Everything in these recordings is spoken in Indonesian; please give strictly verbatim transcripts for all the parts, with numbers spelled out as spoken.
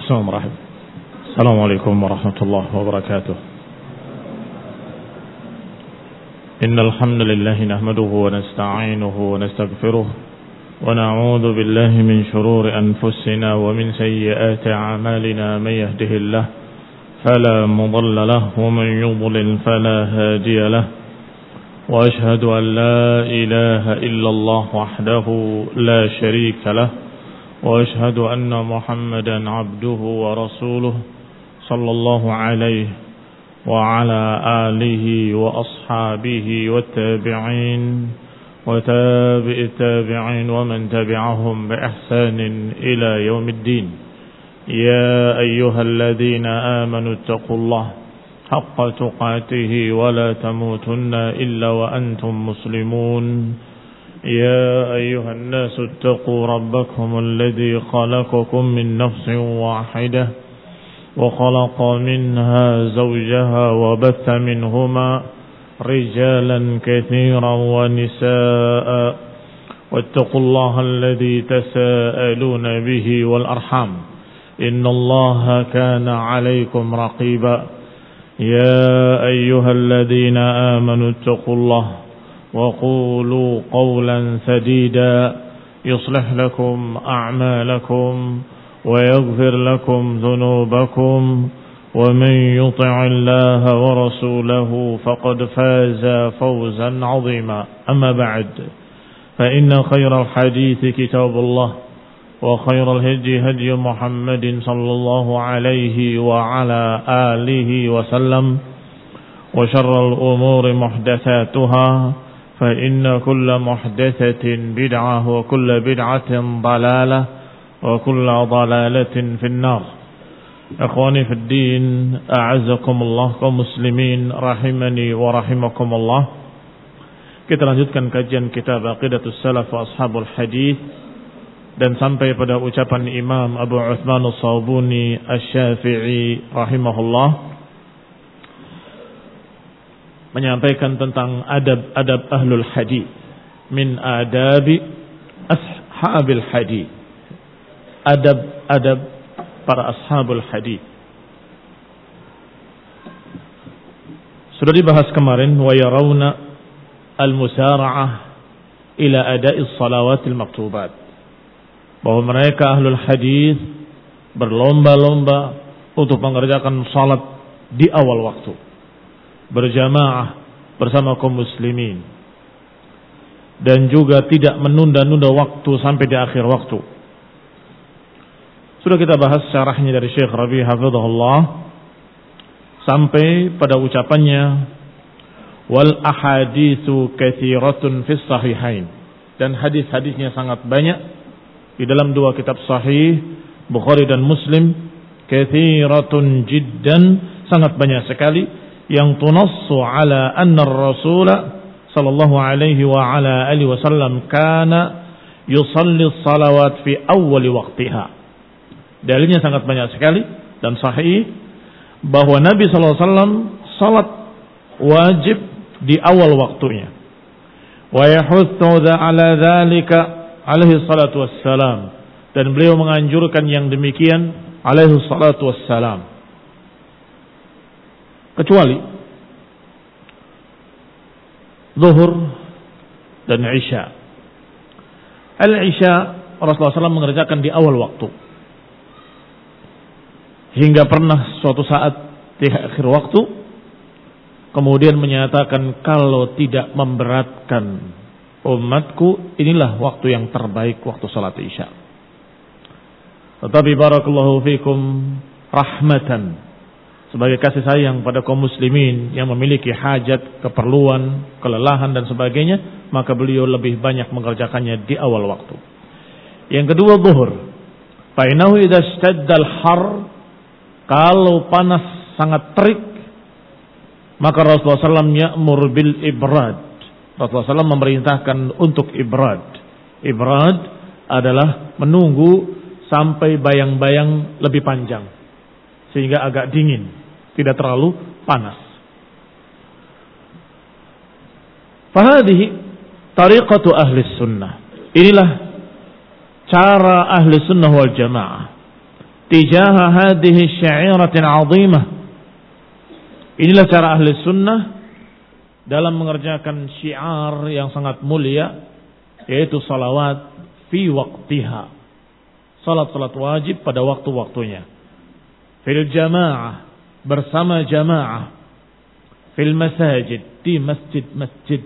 Bismillahirrahmanirrahim. Assalamualaikum warahmatullahi wabarakatuh. Innal hamdalillah nahmaduhu wa nasta'inuhu wa nastaghfiruh wa na'udzu billahi min shururi anfusina wa min sayyiati a'malina may yahdihillahu fala mudilla lahu wa man yudlil fala hadiya lahu wa ashhadu an la ilaha illallah wahdahu la sharika lahu وأشهد أن محمدا عبده ورسوله صلى الله عليه وعلى آله وأصحابه والتابعين وتابع التابعين ومن تبعهم بإحسان إلى يوم الدين يا أيها الذين آمنوا اتقوا الله حق تقاته ولا تموتن إلا وأنتم مسلمون يا أيها الناس اتقوا ربكم الذي خلقكم من نفس واحدة وخلق منها زوجها وبث منهما رجالا كثيرا ونساء واتقوا الله الذي تساءلون به والأرحام إن الله كان عليكم رقيبا يا أيها الذين آمنوا اتقوا الله وقولوا قولا سديدا يصلح لكم أعمالكم ويغفر لكم ذنوبكم ومن يطع الله ورسوله فقد فاز فوزا عظيما أما بعد فإن خير الحديث كتاب الله وخير الهدي هدي محمد صلى الله عليه وعلى آله وسلم وشر الأمور محدثاتها فإن كل محدثة بدعة وكل بدعة ضلالة وكل ضلالة في النار. إخواني في الدين أعزكم الله kaum muslimin rahimani wa rahimakumullah. Kita lanjutkan kajian kitab Aqidatus Salaf wa Ashabul Hadis dan sampai pada ucapan Imam Abu Uthman As-Sabuni Asy-Syafi'i rahimahullah menyampaikan tentang adab-adab ahlul hadis min adabi ashabil hadis, adab-adab para ashabul hadis. Sudah dibahas kemarin, wa yarawna al-musara'ah ila ada'i salawatil maktubat, bahwa mereka ahlul hadis berlomba-lomba untuk mengerjakan salat di awal waktu, berjamaah bersama kaum muslimin, dan juga tidak menunda-nunda waktu sampai di akhir waktu. Sudah kita bahas syarahnya dari Syekh Rabi' hafizahullah sampai pada ucapannya wal ahaditsu katsiratun fis sahihain, dan hadis-hadisnya sangat banyak di dalam dua kitab sahih Bukhari dan Muslim, katsiratun jiddan, sangat banyak sekali, yang tunassu ala anna ar-rasul sallallahu alaihi wa ala alihi wasallam kana yusalli salawat fi awwal waqtiha. Dalilnya sangat banyak sekali dan sahih bahwa Nabi sallallahu alaihi wasallam salat wajib di awal waktunya. Wa yahutsu ala dzalika alaihi salatu wassalam, dan beliau menganjurkan yang demikian alaihi salatu wassalam, kecuali zuhur dan isya. Al-isya Rasulullah shallallahu alaihi wasallam mengerjakan di awal waktu, hingga pernah suatu saat di akhir waktu kemudian menyatakan, kalau tidak memberatkan umatku, inilah waktu yang terbaik, waktu salat isya. Tetapi barakallahu fikum rahmatan, sebagai kasih sayang pada kaum muslimin yang memiliki hajat, keperluan, kelelahan dan sebagainya, maka beliau lebih banyak mengerjakannya di awal waktu. Yang kedua, zuhur. Fa innahu idza ishtadda al-har, kalau panas sangat terik, maka Rasulullah sallallahu alaihi wasallam ya'mur bil ibrad. Rasulullah sallallahu alaihi wasallam memerintahkan untuk ibrad. Ibrad adalah menunggu sampai bayang-bayang lebih panjang, sehingga agak dingin, tidak terlalu panas. Fahadihi tariqatu ahli sunnah. Inilah cara ahli sunnah wal jamaah tijaha hadhihi syairatin 'azimah. Inilah cara ahli sunnah dalam mengerjakan syiar yang sangat mulia, yaitu salawat fi waqtiha. Salat-salat wajib pada waktu-waktunya. Fil jamaah, bersama jamaah. Fil masajid, di masjid-masjid.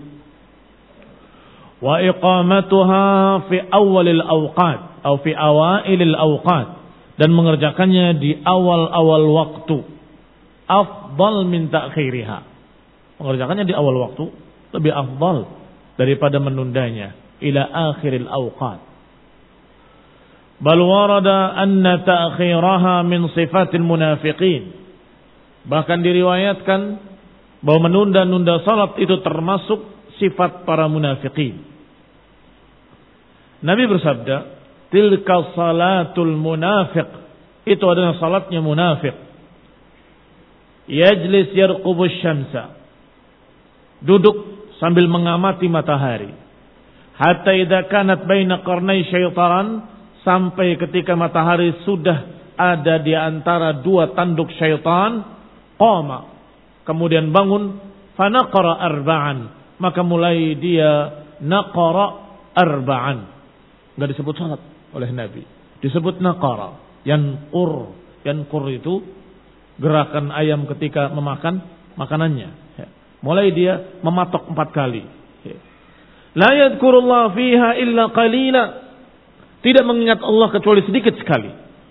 Wa iqamatuha fi awalil awqat atau fi awailil awqat, dan mengerjakannya di awal-awal waktu. Afdal min ta'khiriha. Mengerjakannya di awal waktu lebih afdal daripada menundanya ila akhiril awqat. Bal warada anna ta'khiraha min sifatil munafiqin. Bahkan diriwayatkan bahwa menunda-nunda salat itu termasuk sifat para munafiqin. Nabi bersabda, tilka salatul munafiq. Itu adalah salatnya munafik. Yajlis yarqubus syamsa. Duduk sambil mengamati matahari. Hatta idza kanat baina qarnai syaitan, sampai ketika matahari sudah ada di antara dua tanduk syaitan, qama, kemudian bangun, fanaqara arba'an, maka mulai dia naqara arba'an. Enggak disebut salat oleh Nabi, disebut naqara, yanqur. Yanqur itu gerakan ayam ketika memakan makanannya. Mulai dia mematok empat kali. La yadhkurullah fiha illa qalila. Tidak mengingat Allah kecuali sedikit sekali.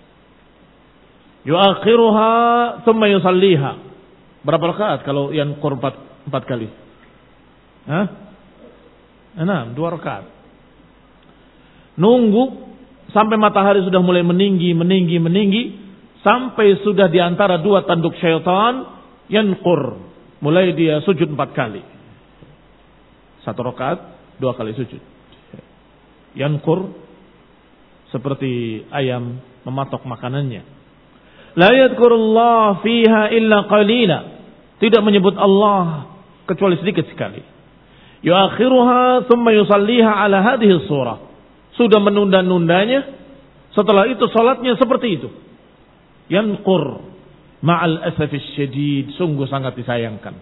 Yuakhiruha thumma yusalliha. Berapa rakaat kalau yang qur empat, empat kali? Hah? Enam, dua rakaat. Nunggu sampai matahari sudah mulai meninggi, meninggi, meninggi, sampai sudah di antara dua tanduk syaitan, yanqur. Mulai dia sujud empat kali. Satu rakaat, dua kali sujud. Yanqur seperti ayam mematok makanannya. La yadhkurullah fiha illa qalila. Tidak menyebut Allah kecuali sedikit sekali. Yuakhiruha thumma yusalliha ala hadhihi surah. Sudah menunda-nundanya, setelah itu salatnya seperti itu. Yanqur ma'al asafis syadid, sungguh sangat disayangkan.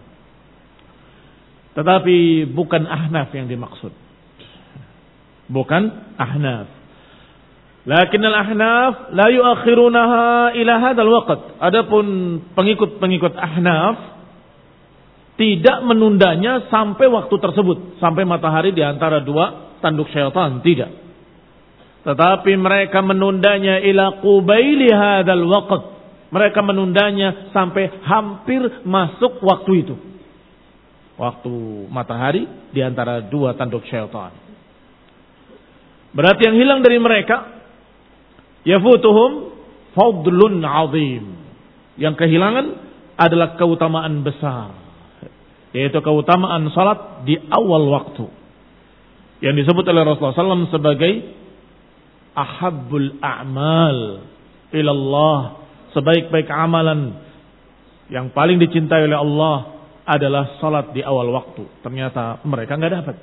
Tetapi bukan Ahnaf yang dimaksud. Bukan Ahnaf. Lakin al-Ahnaf la yuakhirunaha ila hadzal waqt. Adapun pengikut-pengikut Ahnaf tidak menundanya sampai waktu tersebut, sampai matahari di antara dua tanduk syaitan, tidak. Tetapi mereka menundanya ila qubaili hadzal waqt. Mereka menundanya sampai hampir masuk waktu itu. Waktu matahari di antara dua tanduk syaitan. Berarti yang hilang dari mereka yafutuhum fadlun azim. Yang kehilangan adalah keutamaan besar, yaitu keutamaan salat di awal waktu, yang disebut oleh Rasulullah shallallahu alaihi wasallam sebagai ahabbul a'mal ilallah. Sebaik-baik amalan yang paling dicintai oleh Allah adalah salat di awal waktu. Ternyata mereka nggak dapat.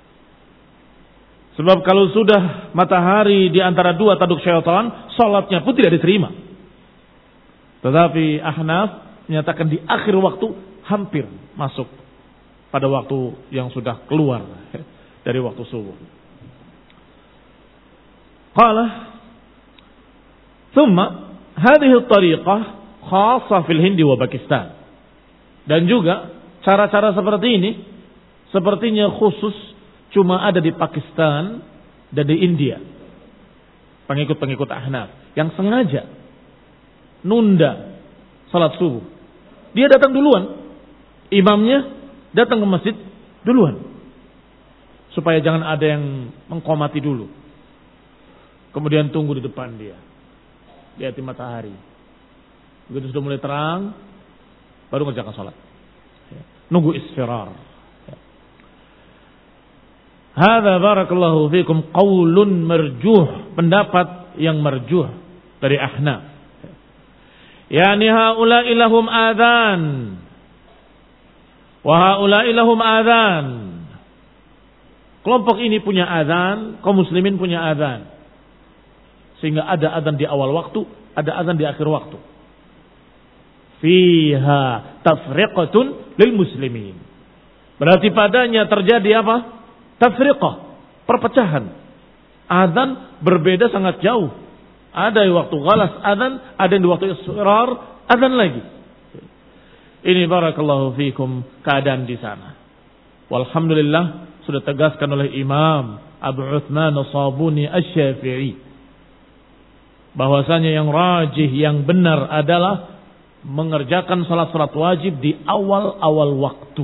Sebab kalau sudah matahari di antara dua tanduk syaitan, salatnya pun tidak diterima. Tetapi Ahnaf menyatakan di akhir waktu hampir masuk pada waktu yang sudah keluar dari waktu subuh. Qala thumma hadhihi at-tariqah khassa fil Hindi wa Pakistan. Dan juga cara-cara seperti ini sepertinya khusus cuma ada di Pakistan dan di India. Pengikut-pengikut Ahnaf yang sengaja nunda salat subuh. Dia datang duluan, imamnya datang ke masjid duluan, supaya jangan ada yang mengqomati dulu. Kemudian tunggu di depan dia, lihat matahari. Begitu sudah mulai terang, baru mengerjakan salat. Nunggu isfirar. Hadza barakallahu fikum qaulun marjuh, pendapat yang marjuh dari Ahnaf. Yani haula'i lahum adzan wa haula'i lahum adzan. Kelompok ini punya adzan, kaum muslimin punya adzan. Sehingga ada azan di awal waktu, ada azan di akhir waktu. Fiha tafriqatun lil muslimin. Berarti padanya terjadi apa? Tafriqah, perpecahan. Azan berbeda sangat jauh. Ada di waktu ghalas azan, ada di waktu israr azan lagi. Ini barakallahu fikum keadaan di sana. Walhamdulillah sudah tegaskan oleh Imam Abu Uthman As-Sabuni Asy-Syafi'i bahwasanya yang rajih, yang benar adalah mengerjakan salat-salat wajib di awal-awal waktu.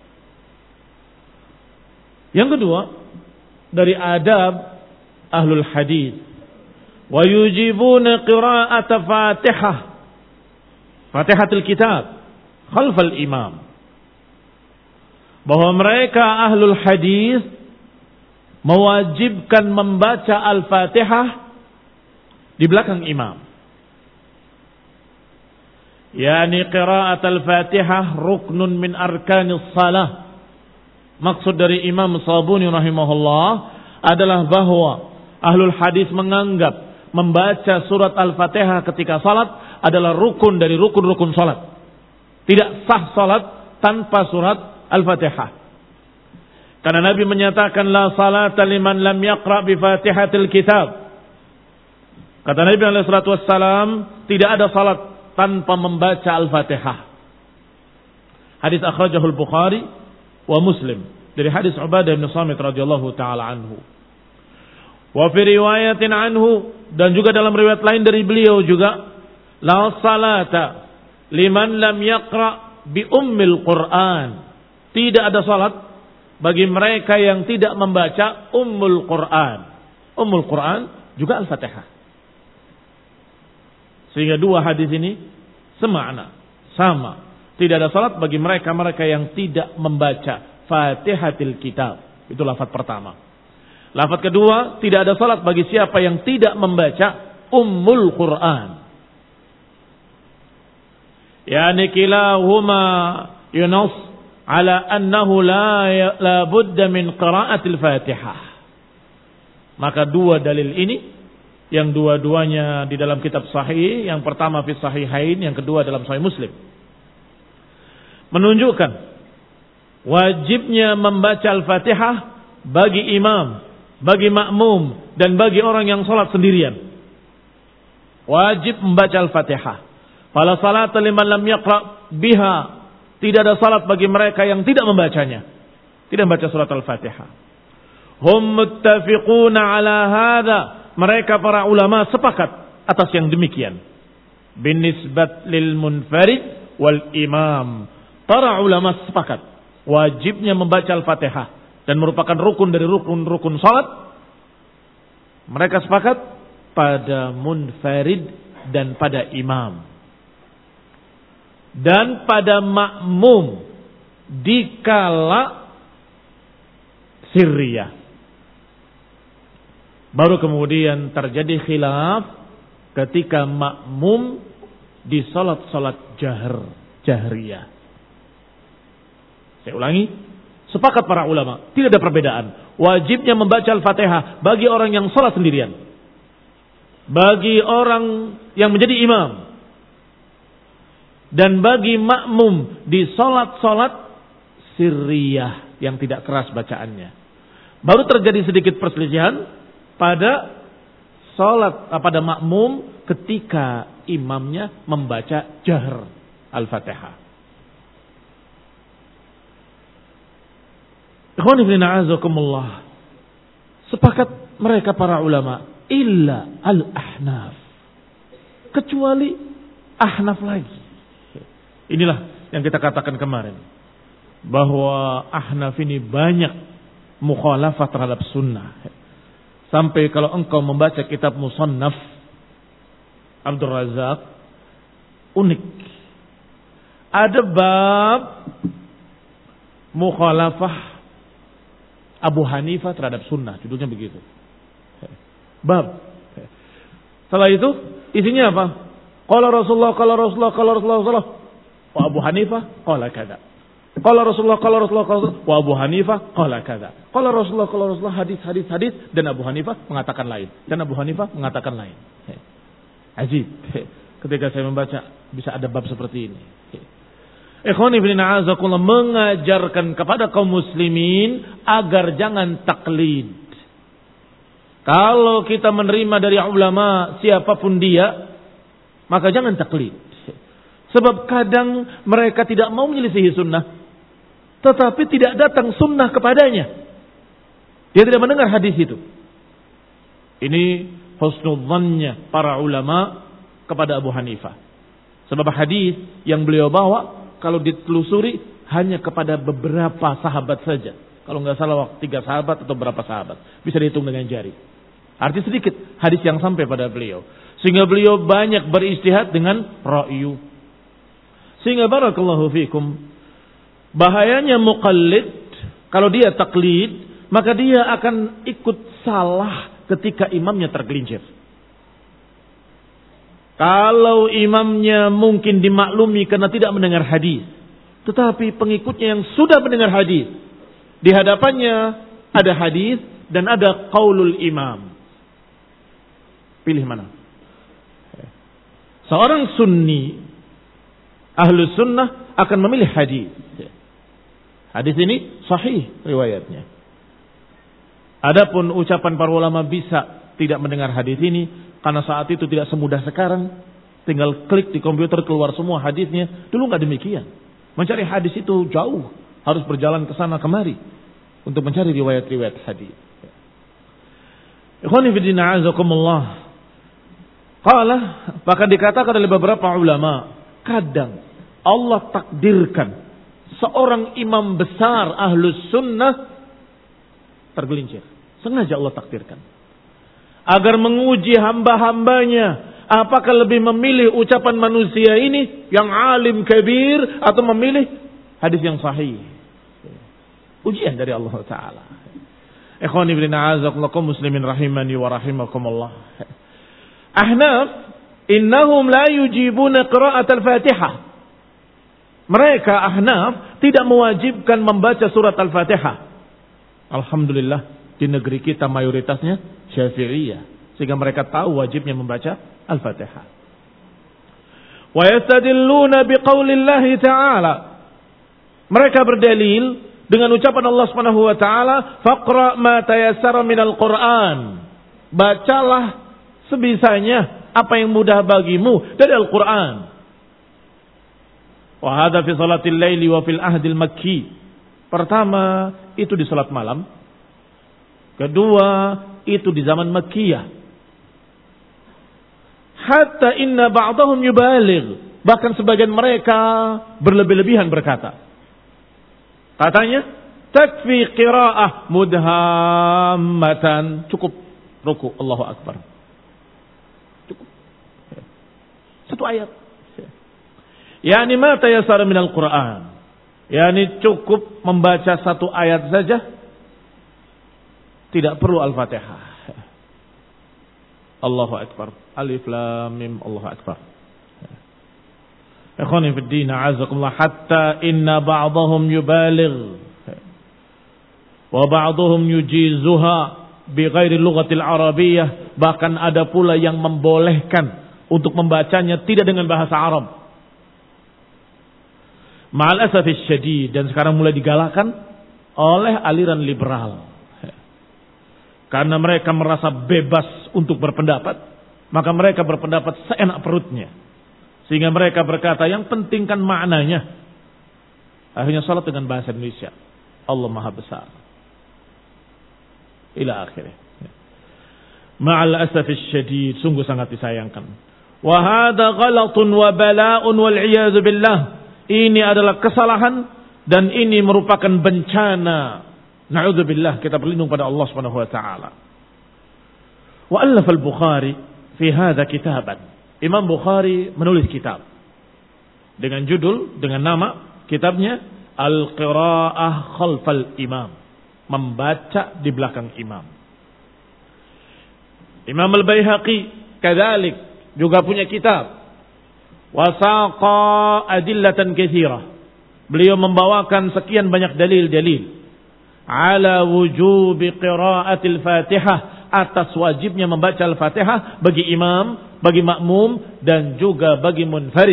Yang kedua, dari adab ahlul hadis, wa yujibuna qira'ata Fatihah, Fatihatul Kitab khalfal imam. Bahwa mereka ahlul hadis mewajibkan membaca Al-Fatihah di belakang imam. Yani qira'at al-Fatihah ruknun min arkanis salah. Maksud dari Imam Sabuni rahimahullah adalah bahwa ahlul hadis menganggap membaca surat Al-Fatihah ketika salat adalah rukun dari rukun-rukun salat. Tidak sah salat tanpa surat Al-Fatihah. Karena Nabi menyatakan la salata liman lam yaqra bi Fatihatil Kitab. Kata Nabi alaihi salatu wassalam, tidak ada salat tanpa membaca Al-Fatihah. Hadis akhrajahul Bukhari wa Muslim dari hadis Ubadah bin Samit radhiyallahu taala anhu. Wa fi riwayatin anhu, dan juga dalam riwayat lain dari beliau juga, la salata liman lam yaqra bi ummil Quran. Tidak ada salat bagi mereka yang tidak membaca Ummul Quran. Ummul Quran juga Al-Fatihah. Sehingga dua hadis ini semakna, sama. Tidak ada salat bagi mereka-mereka yang tidak membaca Fatihatil Kitab. Itu lafaz pertama. Lafaz kedua, tidak ada salat bagi siapa yang tidak membaca Ummul Quran. Yani kilahuma yunas ala annahu la la budda min qira'atil Fatihah. Maka dua dalil ini, yang dua-duanya di dalam kitab sahih, yang pertama fi sahihain, yang kedua dalam sahih Muslim, menunjukkan wajibnya membaca Al-Fatihah bagi imam, bagi makmum, dan bagi orang yang salat sendirian. Wajib membaca Al-Fatihah. Fala salata liman lam yaqra biha. Tidak ada salat bagi mereka yang tidak membacanya, tidak membaca surat Al-Fatihah. Hum muttafiquna ala hadza. Mereka para ulama sepakat atas yang demikian. Binisbat lil munfarid wal imam. Para ulama sepakat wajibnya membaca Al-Fatihah dan merupakan rukun dari rukun-rukun salat. Mereka sepakat pada munfarid dan pada imam. Dan pada makmum dikala sirriyah. Baru kemudian terjadi khilaf ketika makmum di salat-salat jahr, jahriyah. Saya ulangi, sepakat para ulama, tidak ada perbedaan. Wajibnya membaca Al-Fatihah bagi orang yang salat sendirian, bagi orang yang menjadi imam, dan bagi makmum di salat-salat sirriyah yang tidak keras bacaannya. Baru terjadi sedikit perselisihan pada salat, pada makmum ketika imamnya membaca jahr Al-Fatihah. Ikhwan fillah a'azakumullah. Sepakat mereka para ulama illa al-ahnaf, kecuali ahnaf lagi. Inilah yang kita katakan kemarin, bahwa ahnaf ini banyak mukhalafah terhadap sunnah. Sampai kalau engkau membaca kitab Musannaf Abdul Razak, unik. Ada bab mukhalafah Abu Hanifah terhadap sunnah, judulnya begitu. Bab. Setelah itu isinya apa? Qala Rasulullah, qala Rasulullah, qala Rasulullah, qala Abu Hanifah, qala kada. Qala Rasulullah, qala Rasulullah, qala Rasulullah, wa Abu Hanifah qala kadza. Qala Rasulullah, qala Rasulullah, hadis, hadis, hadis, dan Abu Hanifah mengatakan lain, dan Abu Hanifah mengatakan lain. Ajib. Ketika saya membaca bisa ada bab seperti ini. Ikhwani fillah azakumullah, mengajarkan kepada kaum muslimin agar jangan taklid. Kalau kita menerima dari ulama siapapun dia, maka jangan taklid. Sebab kadang mereka tidak mau menyelisihi sunnah, tetapi tidak datang sunnah kepadanya. Dia tidak mendengar hadis itu. Ini husnudzannya para ulama kepada Abu Hanifah. Sebab hadis yang beliau bawa kalau ditelusuri hanya kepada beberapa sahabat saja. Kalau nggak salah tiga sahabat atau berapa sahabat. Bisa dihitung dengan jari. Arti sedikit hadis yang sampai pada beliau. Sehingga beliau banyak beristihad dengan ra'yu. Sehingga barakallahu fikum. Bahayanya muqallid. Kalau dia taklid. Maka dia akan ikut salah ketika imamnya tergelincir. Kalau imamnya mungkin dimaklumi karena tidak mendengar hadis, tetapi pengikutnya yang sudah mendengar hadis, di hadapannya ada hadis dan ada qaulul imam. Pilih mana? Seorang sunni, ahlus sunnah akan memilih hadis. Hadis ini sahih riwayatnya. Adapun ucapan para ulama bisa tidak mendengar hadis ini. Karena saat itu tidak semudah sekarang. Tinggal klik di komputer keluar semua hadisnya. Dulu nggak demikian. Mencari hadis itu jauh. Harus berjalan ke sana kemari. Untuk mencari riwayat-riwayat hadis. Ikhwani fiddin a'azakumullah. Qala, bahkan dikatakan oleh beberapa ulama. Kadang Allah takdirkan. Seorang imam besar ahlus sunnah. Tergelincir. Sengaja Allah takdirkan. Agar menguji hamba-hambanya. Apakah lebih memilih ucapan manusia ini yang alim kabir atau memilih hadis yang sahih. Ujian dari Allah Ta'ala. Ikhwani bin a'azakullakum muslimin rahimani wa rahimakumullah. Ahnaf, innahum la yujibuna qira'at al-Fatihah. Mereka Ahnaf tidak mewajibkan membaca surat Al-Fatihah. Alhamdulillah di negeri kita mayoritasnya Syafi'iyah, sehingga mereka tahu wajibnya membaca Al-Fatihah. Wa yastadilluna biqaulillahi ta'ala. Mereka berdalil dengan ucapan Allah Subhanahu wa taala, faqra ma tayassara minal Qur'an. Bacalah sebisanya apa yang mudah bagimu dari Al-Qur'an. Wa hadha fi salatil laili wa fil ahdil makki. Pertama, itu di salat malam. Kedua, itu di zaman Makkiyah. Hatta inna ba'dahum yubaligh. Bahkan sebagian mereka berlebih-lebihan berkata. Katanya, takfi qira'ah mudhammatan. Cukup ruku, Allahu Akbar. Cukup. Satu ayat. Yani ma tayassara minal Qur'an. Yani cukup membaca satu ayat saja. Tidak perlu Al-Fatihah. Allahu Akbar. Alif Lam Mim. Allahu Akbar. Ikhwani fid din, a'azakumullah, hatta inna ba'dahum yubaligh wa ba'dahum yujizuha bighairi lughatil arabiyyah. Bahkan ada pula yang membolehkan untuk membacanya tidak dengan bahasa Arab. Ma'al asafis syadid, dan sekarang mulai digalakkan oleh aliran liberal. Karena mereka merasa bebas untuk berpendapat, maka mereka berpendapat seenak perutnya. Sehingga mereka berkata, yang penting kan maknanya. Akhirnya salat dengan bahasa Indonesia. Allah Maha Besar. Ila akhirnya. Ma'al asafis syadid, sungguh sangat disayangkan. Wa hadha ghalatun wa bala'un wal iyadzu billah. Ini adalah kesalahan dan ini merupakan bencana. Na'udzubillah, kita berlindung pada Allah Subhanahu wa taala. Wa allafa al-Bukhari fi hadha kitaban. Imam Bukhari menulis kitab dengan judul, dengan nama kitabnya Al-Qira'ah Khalfal Imam. Membaca di belakang imam. Imam Al-Baihaqi kadzalik juga punya kitab Wasaqa adillatan katsirah. beliau membawakan sekian banyak dalil-dalil ala wujubi qiraatil Fatihah, atas wajibnya membaca Al-Fatihah bagi imam, bagi makmum dan juga bagi munfarid.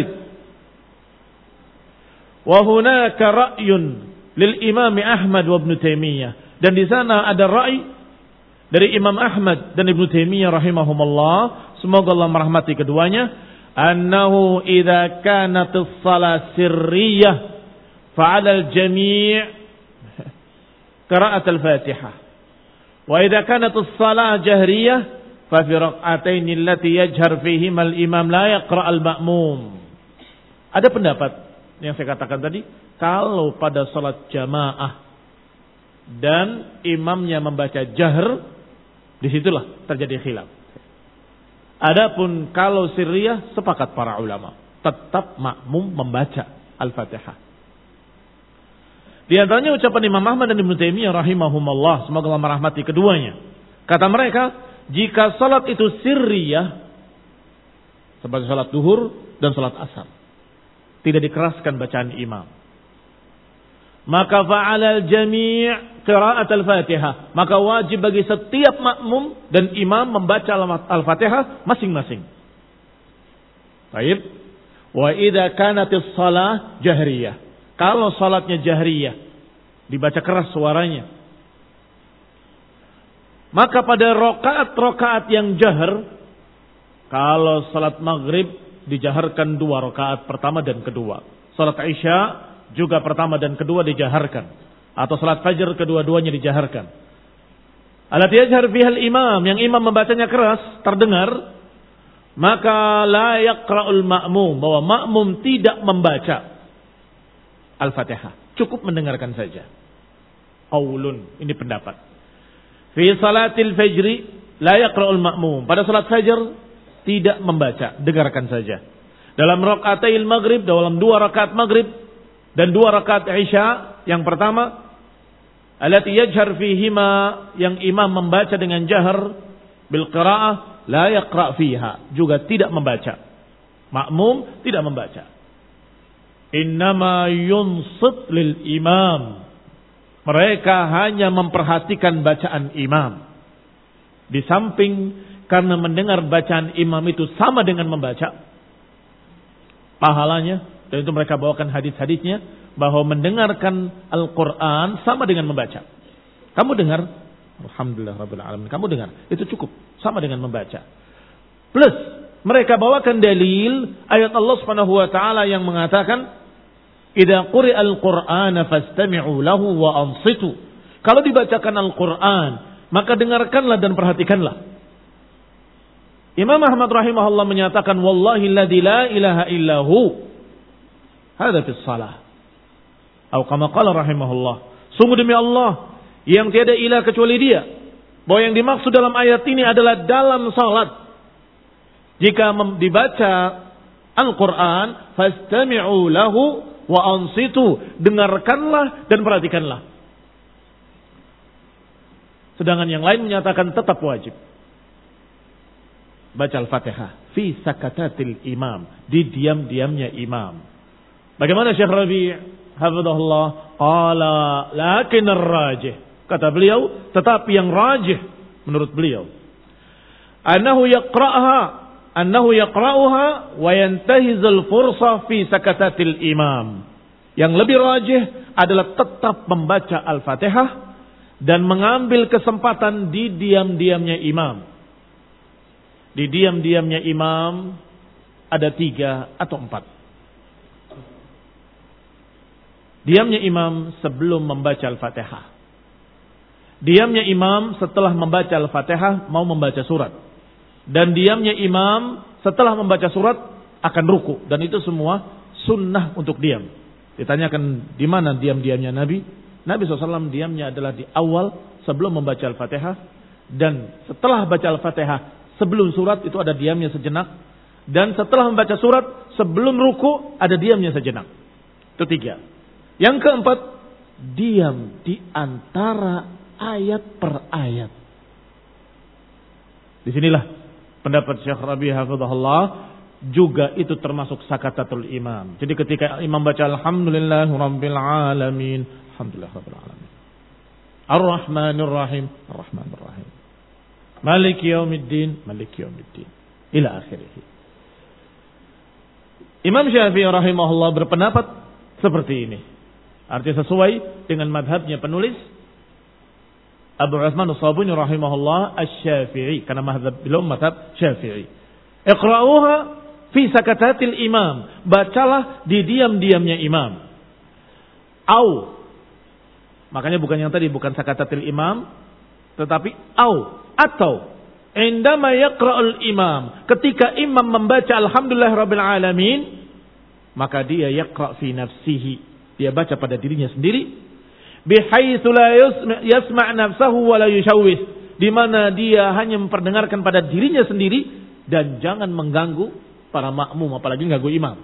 Wa hunaka ra'yun lil Imam Ahmad wa Ibnu Taimiyah, dan di sana ada rai dari Imam Ahmad dan Ibnu Taimiyah rahimahumullah, semoga Allah merahmati keduanya, annahu idza kanat as-shalah sirriyah fa 'ala al-jami' qira'at al-Fatihah, wa idza kanat as-shalah jahriyah fa fi rak'atayn allati yajhar fihima al-imam la yaqra' al-ma'mum. Ada pendapat yang saya katakan tadi, kalau pada salat jamaah dan imamnya membaca jahr, disitulah terjadi khilaf. Adapun kalau sirriyah, sepakat para ulama tetap makmum membaca Al-Fatihah. Di antaranya ucapan Imam Ahmad dan Ibnu Taimiyah rahimahumullah, semoga Allah merahmati keduanya. Kata mereka, jika salat itu sirriyah seperti salat duhur dan salat asar, tidak dikeraskan bacaan imam, maka fa'alal jami' qira'at al-Fatihah, maka wajib bagi setiap makmum dan imam membaca Al-Fatihah masing-masing. Baik. Wa idza kanatis shalah jahriyah, kalau salatnya jahriyah, dibaca keras suaranya, maka pada rakaat-rakaat yang jahr, kalau salat maghrib dijaharkan dua rakaat pertama dan kedua, salat isya juga pertama dan kedua dijaharkan, atau salat fajar kedua-duanya dijaharkan. Allati yajhar bihal imam, yang imam membacanya keras terdengar, maka la yaqra'ul ma'mum, bahwa makmum tidak membaca Al-Fatihah, cukup mendengarkan saja. Qaulun, ini pendapat. Fi salatil fajri la yaqra'ul ma'mum, pada salat fajar tidak membaca, dengarkan saja. Dalam rakaatail maghrib, dalam dua rakaat maghrib dan dua rakaat isya, yang pertama allati yajhar fihima, yang imam membaca dengan jahar bil qiraah, la yaqra' fiha, juga tidak membaca. Makmum tidak membaca. Innama yunsit lil imam, mereka hanya memperhatikan bacaan imam. Di samping karena mendengar bacaan imam itu sama dengan membaca pahalanya, dan itu mereka bawakan hadis-hadisnya bahwa mendengarkan Al-Quran sama dengan membaca. Kamu dengar, alhamdulillah rabbil alamin, kamu dengar, itu cukup, sama dengan membaca. Plus mereka bawakan dalil ayat Allah Subhanahu wa taala yang mengatakan, idza quri'al Qur'ana fastami'u lahu wa ansitu. Kalau dibacakan Al-Qur'an, maka dengarkanlah dan perhatikanlah. Imam Ahmad rahimahullah menyatakan, wallahi alladzi la ilaha illahu hadza fis shalah. Atau kama qala rahimahullah, sungguh demi Allah yang tiada ilah kecuali Dia, bahwa yang dimaksud dalam ayat ini adalah dalam salat. Jika dibaca Al-Qur'an, fastami'u lahu wa ansitu, dengarkanlah dan perhatikanlah. Sedangkan yang lain menyatakan tetap wajib baca Al-Fatihah fi sakatatil imam, di diam-diamnya imam. Bagaimana Syekh Rabi' hafizahullah? Qala lakin ar-rajih, kata beliau, tetapi yang rajih menurut beliau, annahu yaqra'aha annahu yaqra'uha wa yantahizul fursa fi sakatatil imam. Yang lebih rajih adalah tetap membaca Al-Fatihah dan mengambil kesempatan di diam-diamnya imam. Di diam-diamnya imam ada tiga atau empat. Diamnya imam sebelum membaca Al-Fatihah. Diamnya imam setelah membaca Al-Fatihah mau membaca surat. Dan diamnya imam setelah membaca surat akan ruku. Dan itu semua sunnah untuk diam. Ditanyakan di mana diam-diamnya Nabi. Nabi shallallahu alaihi wasallam diamnya adalah di awal sebelum membaca Al-Fatihah. Dan setelah baca Al-Fatihah sebelum surat itu ada diamnya sejenak. Dan setelah membaca surat sebelum ruku ada diamnya sejenak. Itu tiga. Yang keempat, diam di antara ayat per ayat. Disinilah pendapat Syekh Rabi' hafizahullah, juga itu termasuk sakatatul imam. Jadi ketika imam baca alhamdulillah rabbil alamin, alhamdulillah rabbil alamin. Ar-Rahmanir Rahim, Ar-Rahmanir Rahim. Maliki yaumiddin, Maliki yaumiddin. Ila akhirih. Imam Syafi'i rahimahullah berpendapat seperti ini. Artinya sesuai dengan madhabnya penulis Abu Utsman As-Sabuni rahimahullah Asy-Syafi'i, karena madhab beliau madhab Syafi'i. Iqra'uha fi sakatatil imam, bacalah di diam-diamnya imam. Au, makanya bukan yang tadi, bukan sakatatil imam, tetapi au, atau indama yaqra'ul imam, ketika imam membaca alhamdulillah rabbil alamin, maka dia yaqra' fi nafsihi, dia baca pada dirinya sendiri, bihaitsu la yasma' nafsahu wa la yushawwis, di mana dia hanya memperdengarkan pada dirinya sendiri dan jangan mengganggu para makmum, apalagi mengganggu imam.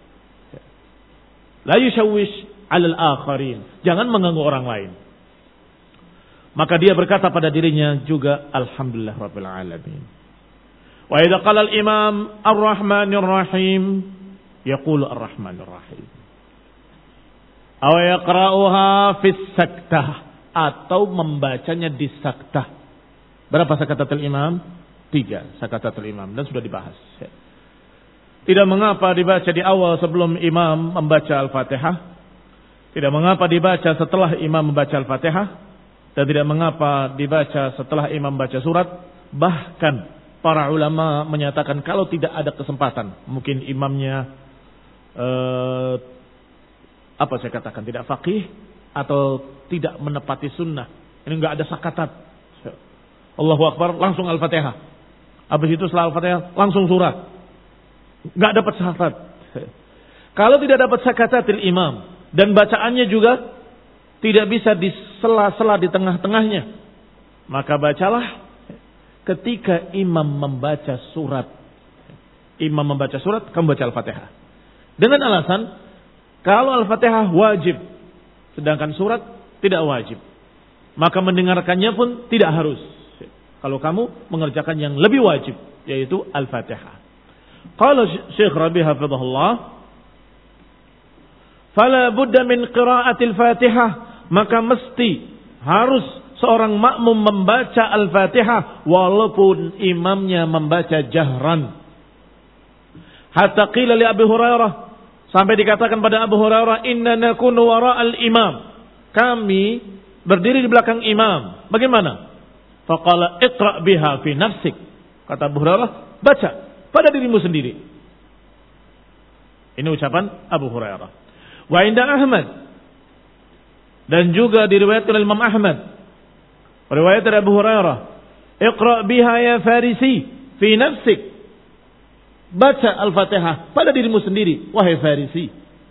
La yushawwish 'alal akharin, jangan mengganggu orang lain. Maka dia berkata pada dirinya juga alhamdulillah rabbil alamin. Wa idza qala al-imam ar-rahmanir rahim, yaqulu ar-rahmanir rahim. Aw yaqra'uha fi saktah, atau membacanya di saktah. Berapa sakatatul imam? Tiga sakatatul imam, dan sudah dibahas. Tidak mengapa dibaca di awal sebelum imam membaca Al-Fatihah. Tidak mengapa dibaca setelah imam membaca Al-Fatihah. Dan tidak mengapa dibaca setelah imam baca surat. Bahkan para ulama menyatakan kalau tidak ada kesempatan, mungkin imamnya eh, apa saya katakan, tidak faqih atau tidak menepati sunnah, ini enggak ada sakatat, Allahu Akbar langsung Al-Fatihah, habis itu setelah Al-Fatihah langsung surat, enggak dapat sakatat. Kalau tidak dapat sakatatil imam dan bacaannya juga tidak bisa di sela-sela di tengah-tengahnya, maka bacalah ketika imam membaca surat. Imam membaca surat, kamu baca Al-Fatihah. Dengan alasan, kalau Al-Fatihah wajib, sedangkan surat tidak wajib, maka mendengarkannya pun tidak harus. Kalau kamu mengerjakan yang lebih wajib, yaitu Al-Fatihah. Qala Syekh Rabi' hafizahullah, fala budda min qira'atil Fatihah, maka mesti harus seorang makmum membaca Al-Fatihah walaupun imamnya membaca jahran. Hatta qila li Abi Hurairah, sampai dikatakan pada Abu Hurairah, inna nakunu wara'al imam, kami berdiri di belakang imam. Bagaimana? Faqala iqra' biha fi nafsik, kata Abu Hurairah, baca pada dirimu sendiri. Ini ucapan Abu Hurairah. Wa inda Ahmad, dan juga diriwayatkan oleh Imam Ahmad, riwayat dari Abu Hurairah, iqra' biha ya Farisi fi nafsik, baca Al-Fatihah pada dirimu sendiri, wahai Farisi.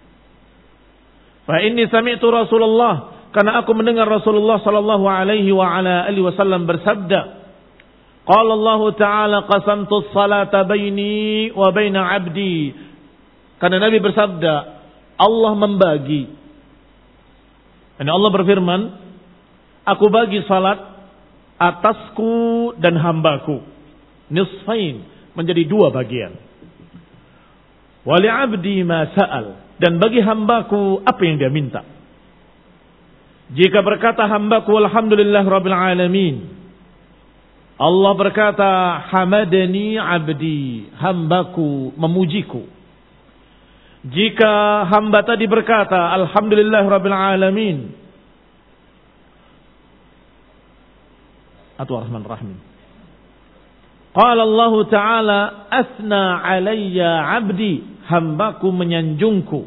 Fa inni sami'tu Rasulullah, karena aku mendengar Rasulullah sallallahu alaihi wa ala alihi wasallam bersabda, qala Allah ta'ala qasamtu as-salata baini wa baina 'abdi, karena Nabi bersabda, Allah membagi, dan Allah berfirman, aku bagi salat atasku dan hambaku nisfain, menjadi dua bagian. Wali abdi ma sa'al, dan bagi hambaku apa yang dia minta. Jika berkata hambaku alhamdulillah rabbil alamin, Allah berkata hamadani abdi, hambaku memujiku. Jika hamba tadi berkata alhamdulillah rabbil alamin atau Ar-Rahman Rahim, qala Allah Ta'ala asna alayya abdi, hambaku menyanjungku.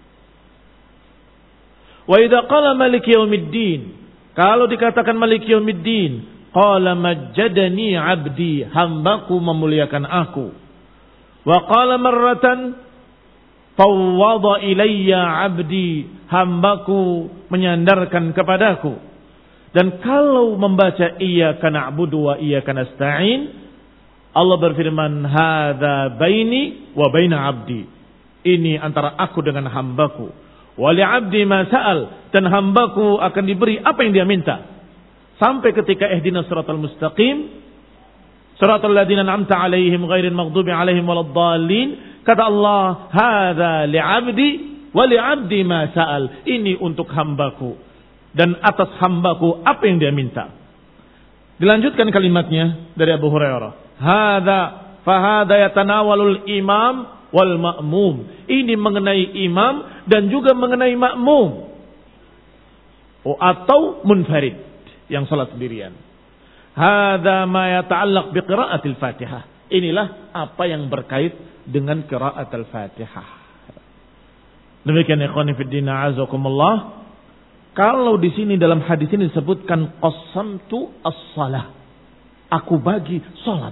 Wa idza qala malik yaumiddin, kalau dikatakan malik yaumiddin, qala majjadani abdi, hambaku memuliakan aku. Wa qala marratan fawwada ilayya abdi, hambaku menyandarkan kepadaku. Dan kalau membaca iyyaka na'budu wa iyyaka nasta'in, Allah berfirman hadza baini wa baina abdi, ini antara aku dengan hambaku. Wa li abdi ma sa'al, dan hambaku akan diberi apa yang dia minta. Sampai ketika ihdinas siratal mustaqim, Siratal ladzina an'amta 'alaihim ghairil maghdubi 'alaihim waladdallin. Kata Allah, "Hadza li'abdi wa li'abdi ma sa'al." Ini untuk hambaku dan atas hambaku apa yang dia minta. Dilanjutkan kalimatnya dari Abu Hurairah. Hadza fa hadza yatanawalul imam wal ma'mum. Ini mengenai imam dan juga mengenai makmum. Oh, atau munfarid yang salat sendirian. Hadza ma yata'allaq bi qira'atil Fatihah. Inilah apa yang berkait dengan qira'atul Fatihah. Demikian ikhwani fid din a'azakumullah. Kalau di sini dalam hadis ini disebutkan qasamtu as-shalah. Aku bagi salat.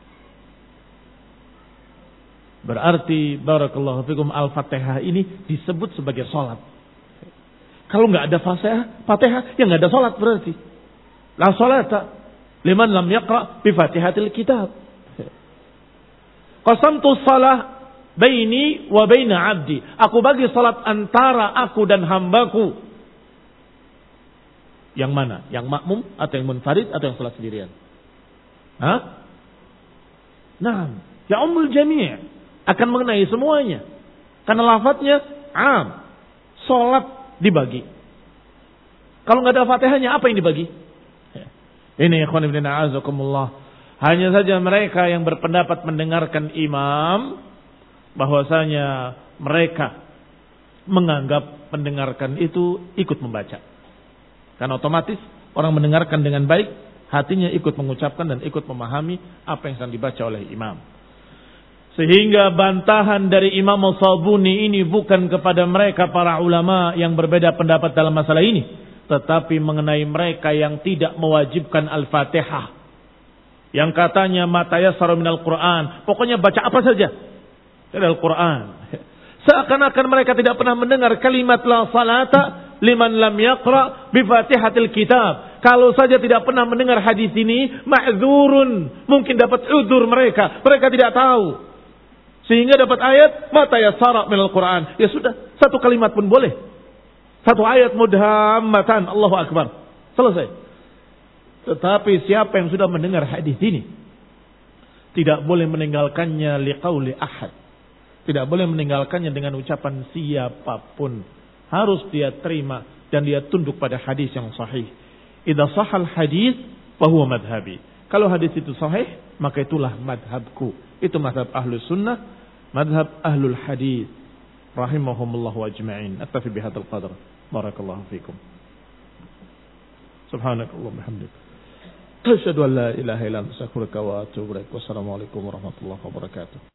Berarti barakallahu fikum al-Fatihah ini disebut sebagai salat. Kalau enggak ada Fatihah, Fatihah ya enggak ada salat berarti. La salata liman lam yaqra bi Fatihatil kitab. Qasamtu shalah baini wa baina 'abdi. Aku bagi salat antara aku dan hambaku. Yang mana? Yang makmum atau yang munfarid atau yang salat sendirian? Hah? Nah, ya ummul jami' akan mengenai semuanya. Karena lafadznya am. Salat dibagi. Kalau nggak ada Fatihahnya apa yang dibagi? Ini ikhwan ibn a'azakumullah. Hanya saja mereka yang berpendapat mendengarkan imam bahwasanya mereka menganggap mendengarkan itu ikut membaca. Karena otomatis orang mendengarkan dengan baik, hatinya ikut mengucapkan dan ikut memahami apa yang sedang dibaca oleh imam. Sehingga bantahan dari Imam As-Sabuni ini bukan kepada mereka para ulama yang berbeda pendapat dalam masalah ini, tetapi mengenai mereka yang tidak mewajibkan Al-Fatihah. Yang katanya ma tayassara minal Qur'an, pokoknya baca apa saja dari Al-Qur'an. Seakan-akan mereka tidak pernah mendengar kalimat la salata liman lam yaqra bi Fatihatil kitab. Kalau saja tidak pernah mendengar hadis ini, ma'dzurun, mungkin dapat udzur mereka. Mereka tidak tahu. Sehingga dapat ayat mata yassara minal Qur'an. Ya sudah, satu kalimat pun boleh. Satu ayat mudhammatan, Allahu akbar. Selesai. Tetapi siapa yang sudah mendengar hadis ini tidak boleh meninggalkannya liqauli ahad. Tidak boleh meninggalkannya dengan ucapan siapapun. Harus dia terima dan dia tunduk pada hadis yang sahih. Idza sahal hadis fa huwa madhhabi. Kalau hadis itu sahih, maka itulah madhabku. Itu madhab ahlus sunnah, madhab ahlul hadis rahimahumullah wa ajma'in. Aktafi bihadzal qadar. Barakallahu fikum. Subhanakallahumma hamdika. Asyhadu an la ilaha illa anta astaghfiruka wa atubu ilaik. Wassalamualaikum warahmatullahi wabarakatuh.